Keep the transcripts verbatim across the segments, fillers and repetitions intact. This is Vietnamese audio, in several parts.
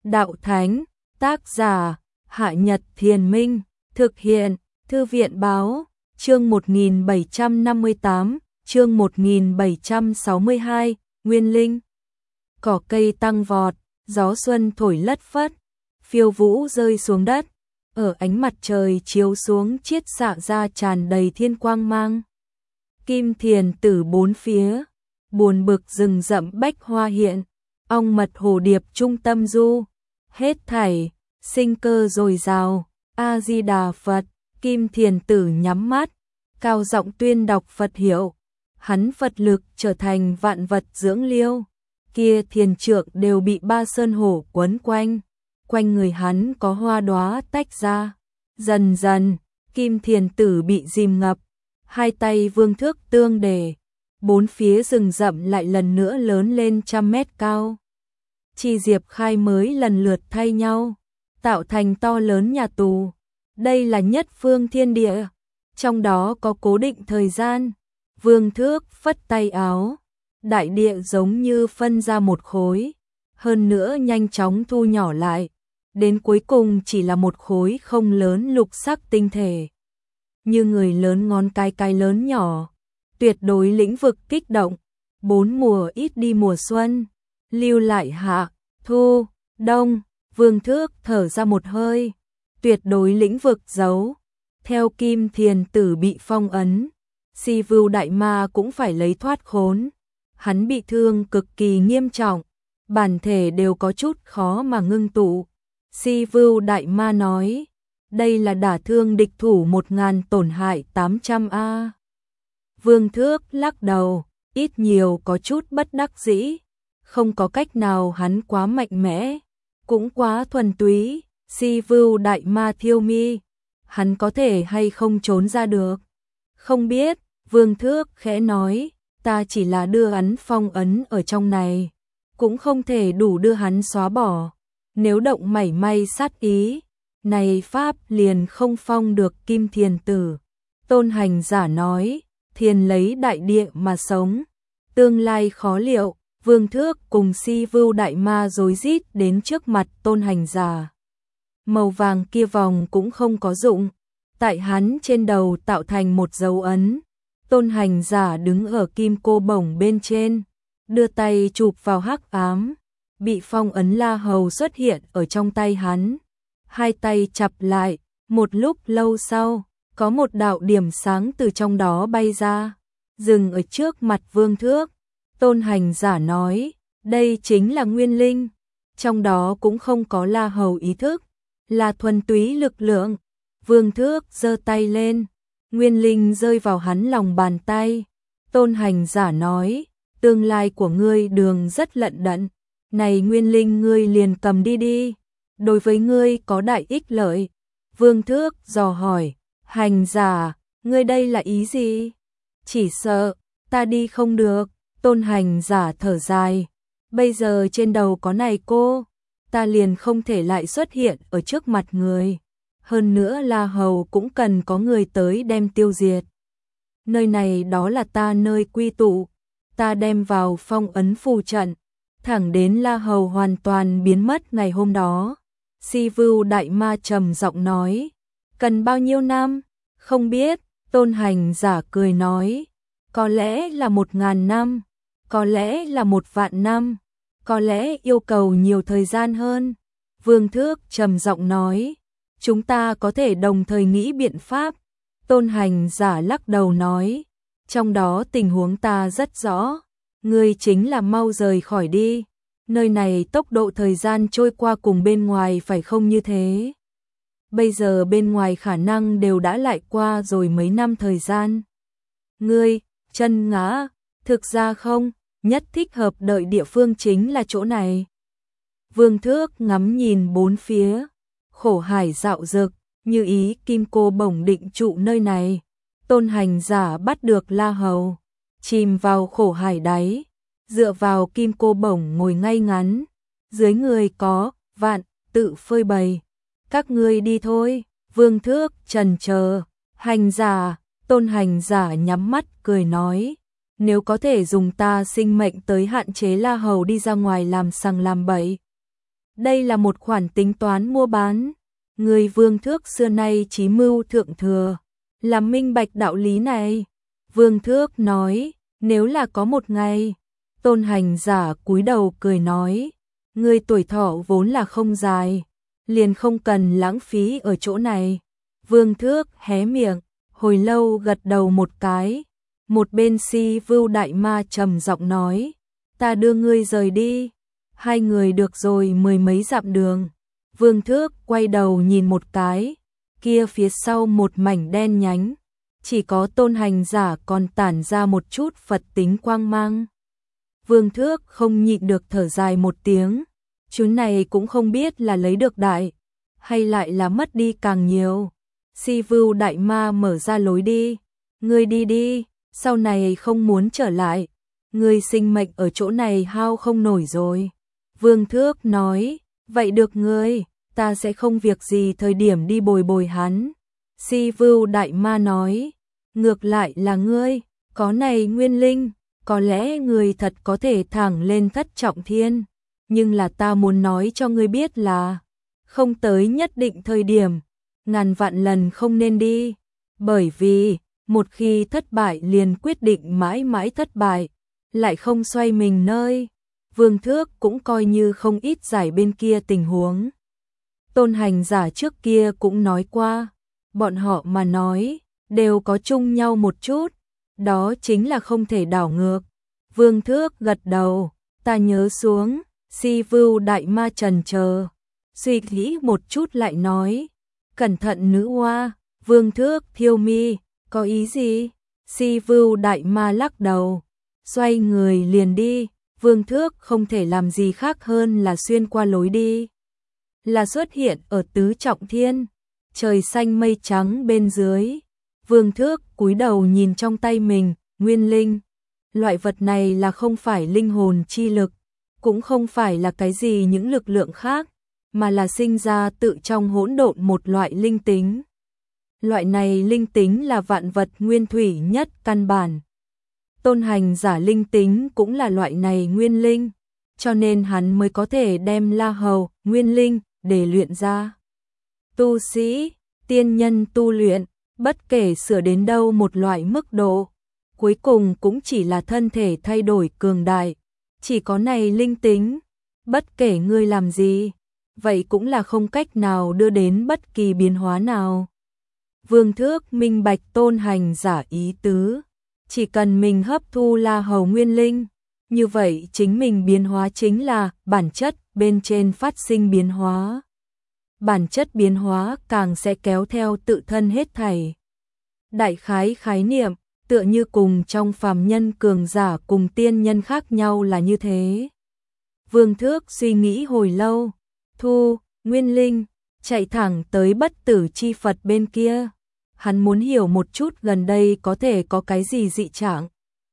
Đạo Thánh, tác giả, Hạ Nhật Thiền Minh, thực hiện, Thư viện Báo, chương một nghìn bảy trăm năm mươi tám, chương một nghìn bảy trăm sáu mươi hai, Nguyên Linh. Cỏ cây tăng vọt, gió xuân thổi lất phất, phiêu vũ rơi xuống đất, ở ánh mặt trời chiếu xuống chiết xạ ra tràn đầy thiên quang mang. Kim thiền tử bốn phía, buồn bực rừng rậm bách hoa hiện, ong mật hồ điệp trung tâm du, hết thảy, sinh cơ dồi dào, A-di-đà Phật. Kim thiền tử nhắm mắt, cao giọng tuyên đọc Phật hiệu, hắn Phật lực trở thành vạn vật dưỡng liêu, kia thiền trượng đều bị ba sơn hổ quấn quanh, quanh người hắn có hoa đóa tách ra, dần dần, kim thiền tử bị dìm ngập, hai tay vương thước tương đề, bốn phía rừng rậm lại lần nữa lớn lên trăm mét cao. Chi diệp khai mới lần lượt thay nhau, tạo thành to lớn nhà tù. Đây là nhất phương thiên địa, trong đó có cố định thời gian. Vương thước phất tay áo, đại địa giống như phân ra một khối, hơn nữa nhanh chóng thu nhỏ lại, đến cuối cùng chỉ là một khối không lớn lục sắc tinh thể. Như người lớn ngón cái cái lớn nhỏ, tuyệt đối lĩnh vực kích động, bốn mùa ít đi mùa xuân, lưu lại hạ, thu, đông, vương thước thở ra một hơi. Tuyệt đối lĩnh vực giấu, theo kim thiền tử bị phong ấn, Si Vưu Đại Ma cũng phải lấy thoát khốn. Hắn bị thương cực kỳ nghiêm trọng, bản thể đều có chút khó mà ngưng tụ. Si Vưu Đại Ma nói, đây là đả thương địch thủ một ngàn tổn hại tám trăm a. Vương Thước lắc đầu, ít nhiều có chút bất đắc dĩ, không có cách nào, hắn quá mạnh mẽ, cũng quá thuần túy. Si Vưu Đại Ma thiêu mi, hắn có thể hay không trốn ra được? Không biết, Vương Thước khẽ nói, ta chỉ là đưa hắn phong ấn ở trong này, cũng không thể đủ đưa hắn xóa bỏ. Nếu động mảy may sát ý, này pháp liền không phong được kim thiền tử. Tôn hành giả nói, thiền lấy đại địa mà sống, tương lai khó liệu. Vương Thước cùng Si Vưu Đại Ma rối rít đến trước mặt tôn hành giả. Màu vàng kia vòng cũng không có dụng, tại hắn trên đầu tạo thành một dấu ấn. Tôn hành giả đứng ở kim cô bổng bên trên, đưa tay chụp vào hắc ám, bị phong ấn La Hầu xuất hiện ở trong tay hắn. Hai tay chặp lại, một lúc lâu sau, có một đạo điểm sáng từ trong đó bay ra, dừng ở trước mặt Vương Thước. Tôn hành giả nói, đây chính là Nguyên Linh, trong đó cũng không có La Hầu ý thức, là thuần túy lực lượng. Vương Thước giơ tay lên, Nguyên Linh rơi vào hắn lòng bàn tay. Tôn hành giả nói, tương lai của ngươi đường rất lận đận, này Nguyên Linh ngươi liền cầm đi đi, đối với ngươi có đại ích lợi. Vương Thước dò hỏi, hành giả, ngươi đây là ý gì? Chỉ sợ, ta đi không được. Tôn hành giả thở dài, bây giờ trên đầu có này cô, ta liền không thể lại xuất hiện ở trước mặt người. Hơn nữa La Hầu cũng cần có người tới đem tiêu diệt. Nơi này đó là ta nơi quy tụ, ta đem vào phong ấn phù trận, thẳng đến La Hầu hoàn toàn biến mất ngày hôm đó. Si Vưu Đại Ma trầm giọng nói, cần bao nhiêu năm? Không biết. Tôn hành giả cười nói, có lẽ là một ngàn năm, có lẽ là một vạn năm, có lẽ yêu cầu nhiều thời gian hơn. Vương Thước trầm giọng nói, chúng ta có thể đồng thời nghĩ biện pháp. Tôn hành giả lắc đầu nói, trong đó tình huống ta rất rõ, ngươi chính là mau rời khỏi đi, nơi này tốc độ thời gian trôi qua cùng bên ngoài phải không như thế. Bây giờ bên ngoài khả năng đều đã lại qua rồi mấy năm thời gian. Ngươi, chân ngã, thực ra không, nhất thích hợp đợi địa phương chính là chỗ này. Vương Thước ngắm nhìn bốn phía, khổ hải dạo dực, như ý kim cô bổng định trụ nơi này. Tôn hành giả bắt được La Hầu, chìm vào khổ hải đáy, dựa vào kim cô bổng ngồi ngay ngắn, dưới người có vạn tự phơi bày. Các ngươi đi thôi. Vương Thước trần chờ, hành giả. Tôn hành giả nhắm mắt cười nói, nếu có thể dùng ta sinh mệnh tới hạn chế La Hầu đi ra ngoài làm sằng làm bậy, Đây là một khoản tính toán mua bán. Người Vương Thước xưa nay chí mưu thượng thừa, làm minh bạch đạo lý này. Vương Thước nói, nếu là có một ngày, Tôn Hành Giả cúi đầu cười nói, ngươi tuổi thọ vốn là không dài, liền không cần lãng phí ở chỗ này. Vương Thước hé miệng, hồi lâu gật đầu một cái. Một bên Si Vưu Đại Ma trầm giọng nói, ta đưa ngươi rời đi. Hai người được rồi mười mấy dặm đường. Vương Thước quay đầu nhìn một cái, kia phía sau một mảnh đen nhánh, chỉ có Tôn Hành Giả còn tản ra một chút Phật tính quang mang. Vương Thước không nhịn được thở dài một tiếng, chú này cũng không biết là lấy được đại, hay lại là mất đi càng nhiều. Si Vưu Đại Ma mở ra lối đi, ngươi đi đi, sau này không muốn trở lại, ngươi sinh mệnh ở chỗ này hao không nổi rồi. Vương Thước nói, vậy được ngươi, ta sẽ không việc gì thời điểm đi bồi bồi hắn. Si Vưu Đại Ma nói, ngược lại là ngươi, có này nguyên linh, có lẽ ngươi thật có thể thẳng lên thất trọng thiên, nhưng là ta muốn nói cho ngươi biết là, không tới nhất định thời điểm, ngàn vạn lần không nên đi, bởi vì, một khi thất bại liền quyết định mãi mãi thất bại, lại không xoay mình nơi. Vương Thước cũng coi như không ít giải bên kia tình huống. Tôn Hành Giả trước kia cũng nói qua, bọn họ mà nói, đều có chung nhau một chút, đó chính là không thể đảo ngược. Vương Thước gật đầu, ta nhớ xuống. Si Vưu Đại Ma trần chờ, suy nghĩ một chút lại nói, cẩn thận nữ hoa. Vương Thước thiêu mi, có ý gì? Si Vưu Đại Ma lắc đầu, xoay người liền đi. Vương Thước không thể làm gì khác hơn là xuyên qua lối đi, là xuất hiện ở tứ trọng thiên, trời xanh mây trắng bên dưới. Vương Thước cúi đầu nhìn trong tay mình, nguyên linh. Loại vật này là không phải linh hồn chi lực, cũng không phải là cái gì những lực lượng khác, mà là sinh ra tự trong hỗn độn một loại linh tính. Loại này linh tính là vạn vật nguyên thủy nhất căn bản. Tôn Hành Giả linh tính cũng là loại này nguyên linh, cho nên hắn mới có thể đem La Hầu nguyên linh để luyện ra. Tu sĩ, tiên nhân tu luyện, bất kể sửa đến đâu một loại mức độ, cuối cùng cũng chỉ là thân thể thay đổi cường đại, chỉ có này linh tính, bất kể ngươi làm gì, vậy cũng là không cách nào đưa đến bất kỳ biến hóa nào. Vương Thước minh bạch Tôn Hành Giả ý tứ, chỉ cần mình hấp thu La Hầu nguyên linh, như vậy chính mình biến hóa chính là bản chất bên trên phát sinh biến hóa. Bản chất biến hóa càng sẽ kéo theo tự thân hết thảy. Đại khái khái niệm, tựa như cùng trong phàm nhân cường giả cùng tiên nhân khác nhau là như thế. Vương Thước suy nghĩ hồi lâu, thu, nguyên linh, chạy thẳng tới bất tử chi Phật bên kia. Hắn muốn hiểu một chút gần đây có thể có cái gì dị trạng.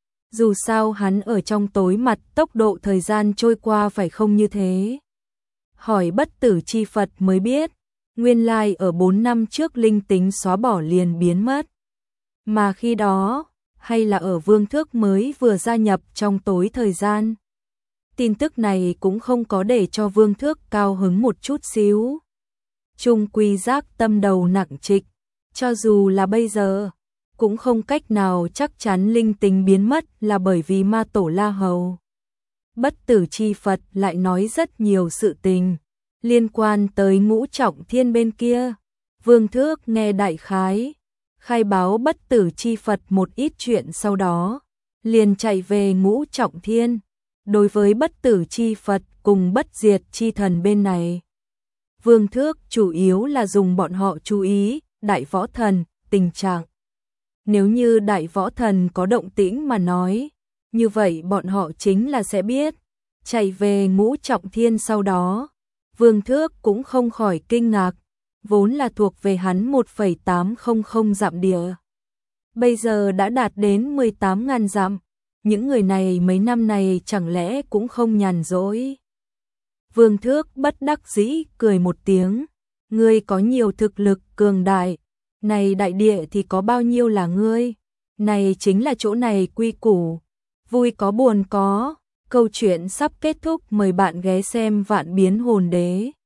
Dù sao hắn ở trong tối mặt tốc độ thời gian trôi qua phải không như thế. Hỏi bất tử chi Phật mới biết, nguyên lai ở bốn năm trước linh tính xóa bỏ liền biến mất. Mà khi đó, hay là ở Vương Thước mới vừa gia nhập trong tối thời gian. Tin tức này cũng không có để cho Vương Thước cao hứng một chút xíu. Trung quy giác tâm đầu nặng trịch, cho dù là bây giờ, cũng không cách nào chắc chắn linh tính biến mất là bởi vì ma tổ La Hầu. Bất tử chi Phật lại nói rất nhiều sự tình liên quan tới ngũ trọng thiên bên kia. Vương Thước nghe đại khái, khai báo bất tử chi Phật một ít chuyện, sau đó liền chạy về ngũ trọng thiên. Đối với bất tử chi Phật cùng bất diệt chi thần bên này, Vương Thước chủ yếu là dùng bọn họ chú ý đại võ thần tình trạng. Nếu như đại võ thần có động tĩnh mà nói, như vậy bọn họ chính là sẽ biết. Chạy về ngũ trọng thiên sau đó, Vương Thước cũng không khỏi kinh ngạc, vốn là thuộc về hắn một phẩy tám không không dặm địa, bây giờ đã đạt đến mười tám nghìn dặm. Những người này mấy năm này chẳng lẽ cũng không nhàn rỗi. Vương Thước bất đắc dĩ cười một tiếng, ngươi có nhiều thực lực cường đại, này đại địa thì có bao nhiêu là ngươi, này chính là chỗ này quy củ, vui có buồn có, Câu chuyện sắp kết thúc, mời bạn ghé xem Vạn Biến Hồn Đế.